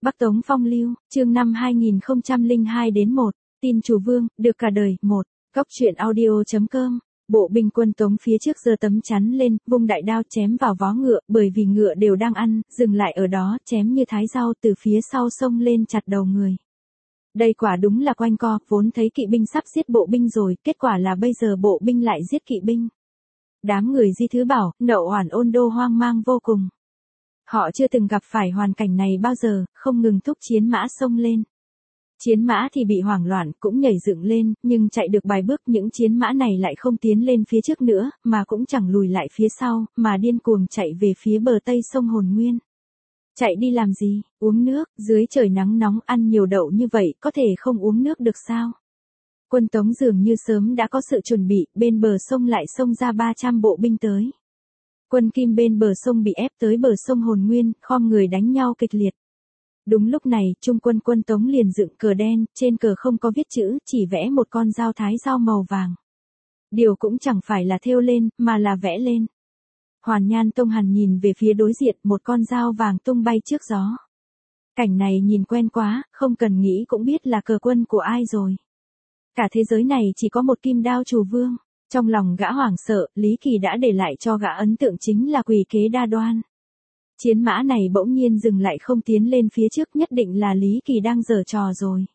Bắc Tống Phong Lưu, chương năm 2002-1, tin chủ vương, được cả đời, 1, góc truyện audio.com. Bộ binh quân Tống phía trước giơ tấm chắn lên, vung đại đao chém vào vó ngựa, bởi vì ngựa đều đang ăn, dừng lại ở đó, chém như thái rau từ phía sau xông lên chặt đầu người. Đây quả đúng là quanh co, vốn thấy kỵ binh sắp giết bộ binh rồi, kết quả là bây giờ bộ binh lại giết kỵ binh. Đám người Di Thứ Bảo, Nậu Oản Ôn Đô hoang mang vô cùng. Họ chưa từng gặp phải hoàn cảnh này bao giờ, không ngừng thúc chiến mã xông lên. Chiến mã thì bị hoảng loạn, cũng nhảy dựng lên, nhưng chạy được vài bước những chiến mã này lại không tiến lên phía trước nữa, mà cũng chẳng lùi lại phía sau, mà điên cuồng chạy về phía bờ tây sông Hồn Nguyên. Chạy đi làm gì, uống nước, dưới trời nắng nóng ăn nhiều đậu như vậy, có thể không uống nước được sao? Quân Tống dường như sớm đã có sự chuẩn bị, bên bờ sông lại xông ra 300 bộ binh tới. Quân Kim bên bờ sông bị ép tới bờ sông Hồn Nguyên, khom người đánh nhau kịch liệt. Đúng lúc này, trung quân quân Tống liền dựng cờ đen, trên cờ không có viết chữ, chỉ vẽ một con dao thái dao màu vàng. Điều cũng chẳng phải là thêu lên, mà là vẽ lên. Hoàn Nhan Tông Hàn nhìn về phía đối diện, một con dao vàng tung bay trước gió. Cảnh này nhìn quen quá, không cần nghĩ cũng biết là cờ quân của ai rồi. Cả thế giới này chỉ có một Kim Đao Chủ Vương. Trong lòng gã hoảng sợ, Lý Kỳ đã để lại cho gã ấn tượng chính là quỷ kế đa đoan. Chiến mã này bỗng nhiên dừng lại không tiến lên phía trước, nhất định là Lý Kỳ đang giở trò rồi.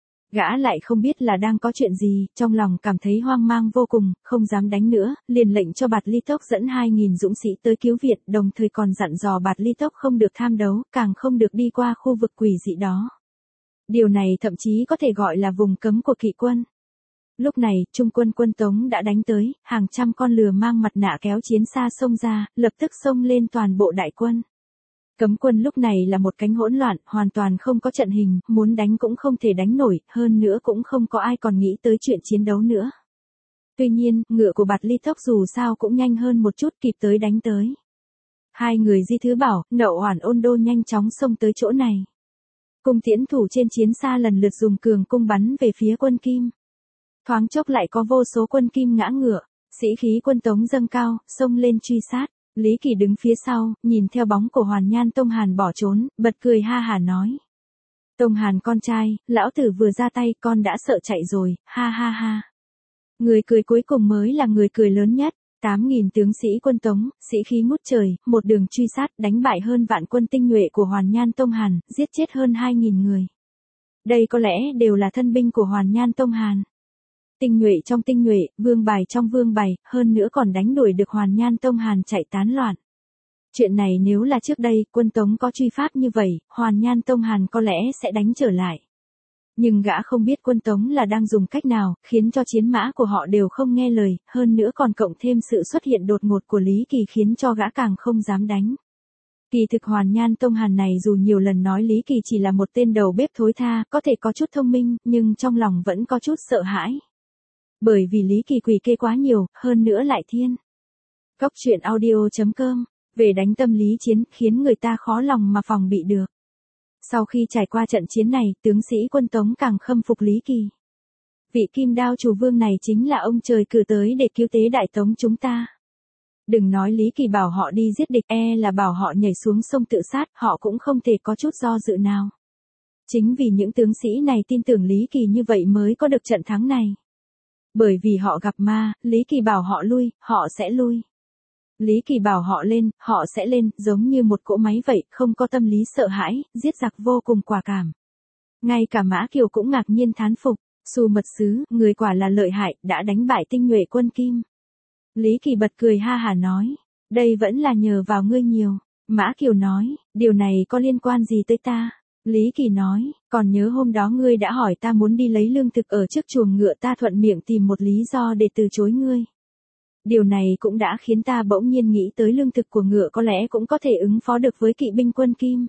Gã lại không biết là đang có chuyện gì, trong lòng cảm thấy hoang mang vô cùng, không dám đánh nữa, liền lệnh cho Bạt Ly Tốc dẫn 2.000 dũng sĩ tới cứu viện, đồng thời còn dặn dò Bạt Ly Tốc không được tham đấu, càng không được đi qua khu vực quỷ dị đó. Điều này thậm chí có thể gọi là vùng cấm của kỵ quân. Lúc này, trung quân quân Tống đã đánh tới, hàng trăm con lừa mang mặt nạ kéo chiến xa xông ra, lập tức xông lên toàn bộ đại quân. Cấm quân lúc này là một cánh hỗn loạn, hoàn toàn không có trận hình, muốn đánh cũng không thể đánh nổi, hơn nữa cũng không có ai còn nghĩ tới chuyện chiến đấu nữa. Tuy nhiên, ngựa của Bạt Ly Tốc dù sao cũng nhanh hơn một chút, kịp tới đánh tới. Hai người Di Thứ Bảo, Nậu Oản Ôn Đô nhanh chóng xông tới chỗ này. Cung tiễn thủ trên chiến xa lần lượt dùng cường cung bắn về phía quân Kim. Thoáng chốc lại có vô số quân Kim ngã ngựa, sĩ khí quân Tống dâng cao, xông lên truy sát. Lý Kỳ đứng phía sau, nhìn theo bóng của Hoàn Nhan Tông Hàn bỏ trốn, bật cười ha hả nói. Tông Hàn con trai, lão tử vừa ra tay con đã sợ chạy rồi, ha ha ha. Người cười cuối cùng mới là người cười lớn nhất. 8.000 tướng sĩ quân Tống, sĩ khí ngút trời, một đường truy sát, đánh bại hơn vạn quân tinh nhuệ của Hoàn Nhan Tông Hàn, giết chết hơn 2.000 người. Đây có lẽ đều là thân binh của Hoàn Nhan Tông Hàn. Tinh nhuệ trong tinh nhuệ, vương bài trong vương bài, hơn nữa còn đánh đuổi được Hoàn Nhan Tông Hàn chạy tán loạn. Chuyện này nếu là trước đây, quân Tống có truy pháp như vậy, Hoàn Nhan Tông Hàn có lẽ sẽ đánh trở lại. Nhưng gã không biết quân Tống là đang dùng cách nào, khiến cho chiến mã của họ đều không nghe lời, hơn nữa còn cộng thêm sự xuất hiện đột ngột của Lý Kỳ khiến cho gã càng không dám đánh. Kỳ thực Hoàn Nhan Tông Hàn này dù nhiều lần nói Lý Kỳ chỉ là một tên đầu bếp thối tha, có thể có chút thông minh, nhưng trong lòng vẫn có chút sợ hãi. Bởi vì Lý Kỳ quỷ kê quá nhiều, hơn nữa lại thiên. Góc truyện audio.com, về đánh tâm lý chiến, khiến người ta khó lòng mà phòng bị được. Sau khi trải qua trận chiến này, tướng sĩ quân Tống càng khâm phục Lý Kỳ. Vị Kim Đao Chủ Vương này chính là ông trời cử tới để cứu tế đại Tống chúng ta. Đừng nói Lý Kỳ bảo họ đi giết địch, là bảo họ nhảy xuống sông tự sát, họ cũng không thể có chút do dự nào. Chính vì những tướng sĩ này tin tưởng Lý Kỳ như vậy mới có được trận thắng này. Bởi vì họ gặp ma, Lý Kỳ bảo họ lui, họ sẽ lui. Lý Kỳ bảo họ lên, họ sẽ lên, giống như một cỗ máy vậy, không có tâm lý sợ hãi, giết giặc vô cùng quả cảm. Ngay cả Mã Kiều cũng ngạc nhiên thán phục, Xu Mật Sứ, người quả là lợi hại, đã đánh bại tinh nhuệ quân Kim. Lý Kỳ bật cười ha hả nói, đây vẫn là nhờ vào ngươi nhiều. Mã Kiều nói, điều này có liên quan gì tới ta? Lý Kỳ nói, còn nhớ hôm đó ngươi đã hỏi ta muốn đi lấy lương thực ở trước chuồng ngựa, ta thuận miệng tìm một lý do để từ chối ngươi. Điều này cũng đã khiến ta bỗng nhiên nghĩ tới lương thực của ngựa có lẽ cũng có thể ứng phó được với kỵ binh quân Kim.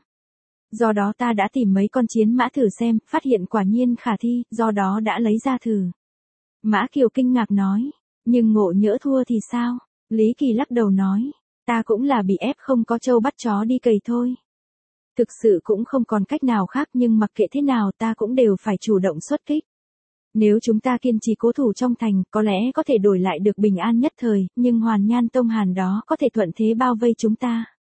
Do đó ta đã tìm mấy con chiến mã thử xem, phát hiện quả nhiên khả thi, do đó đã lấy ra thử. Mã Kiều kinh ngạc nói, nhưng ngộ nhỡ thua thì sao? Lý Kỳ lắc đầu nói, ta cũng là bị ép không có trâu bắt chó đi cày thôi. Thực sự cũng không còn cách nào khác, nhưng mặc kệ thế nào ta cũng đều phải chủ động xuất kích. Nếu chúng ta kiên trì cố thủ trong thành, có lẽ có thể đổi lại được bình an nhất thời, nhưng Hoàn Nhan Tông Hàn đó có thể thuận thế bao vây chúng ta.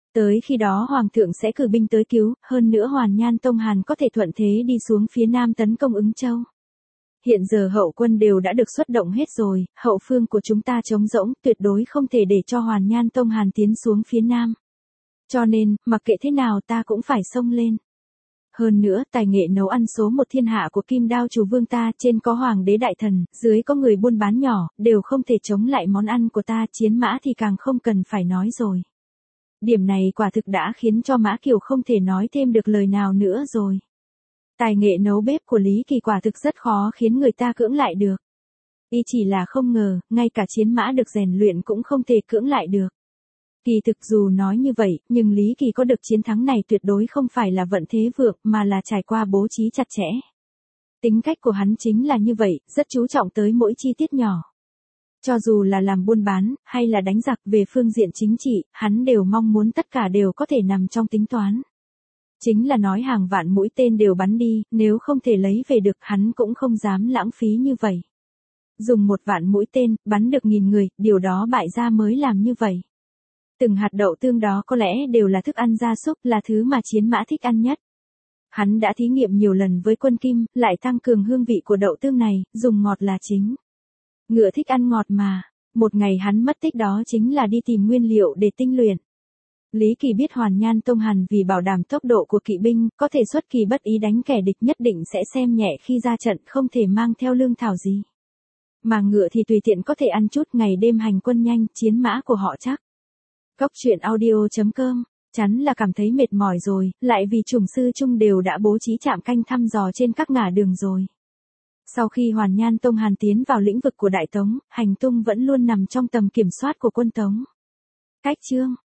Tới khi đó Hoàng thượng sẽ cử binh tới cứu, hơn nữa Hoàn Nhan Tông Hàn có thể thuận thế đi xuống phía nam tấn công Ứng Châu. Hiện giờ hậu quân đều đã được xuất động hết rồi, hậu phương của chúng ta trống rỗng, tuyệt đối không thể để cho Hoàn Nhan Tông Hàn tiến xuống phía nam. Cho nên, mặc kệ thế nào ta cũng phải xông lên. Hơn nữa, tài nghệ nấu ăn số một thiên hạ của Kim Đao Chủ Vương ta, trên có hoàng đế đại thần, dưới có người buôn bán nhỏ, đều không thể chống lại món ăn của ta, chiến mã thì càng không cần phải nói rồi. Điểm này quả thực đã khiến cho Mã Kiều không thể nói thêm được lời nào nữa rồi. Tài nghệ nấu bếp của Lý Kỳ quả thực rất khó khiến người ta cưỡng lại được. Y chỉ là không ngờ, ngay cả chiến mã được rèn luyện cũng không thể cưỡng lại được. Kỳ thực dù nói như vậy, nhưng Lý Kỳ có được chiến thắng này tuyệt đối không phải là vận thế vượng mà là trải qua bố trí chặt chẽ. Tính cách của hắn chính là như vậy, rất chú trọng tới mỗi chi tiết nhỏ. Cho dù là làm buôn bán, hay là đánh giặc về phương diện chính trị, hắn đều mong muốn tất cả đều có thể nằm trong tính toán. Chính là nói hàng vạn mũi tên đều bắn đi, nếu không thể lấy về được hắn cũng không dám lãng phí như vậy. Dùng 1.000.000 mũi tên, bắn được 1.000 người, điều đó bại gia mới làm như vậy. Từng hạt đậu tương đó có lẽ đều là thức ăn gia súc, là thứ mà chiến mã thích ăn nhất. Hắn đã thí nghiệm nhiều lần với quân kim, lại tăng cường hương vị của đậu tương này, dùng ngọt là chính. Ngựa thích ăn ngọt mà, một ngày hắn mất tích đó chính là đi tìm nguyên liệu để tinh luyện. Lý Kỳ biết Hoàn Nhan Tông Hàn vì bảo đảm tốc độ của kỵ binh, có thể xuất kỳ bất ý đánh kẻ địch, nhất định sẽ xem nhẹ khi ra trận, không thể mang theo lương thảo gì. Mà ngựa thì tùy tiện có thể ăn chút, ngày đêm hành quân nhanh, chiến mã của họ chắc. Góc truyện audio.com, chắn là cảm thấy mệt mỏi rồi, lại vì chủng sư trung đều đã bố trí trạm canh thăm dò trên các ngả đường rồi. Sau khi Hoàn Nhan Tông Hàn tiến vào lĩnh vực của Đại Tống, hành tung vẫn luôn nằm trong tầm kiểm soát của quân Tống. Cách chương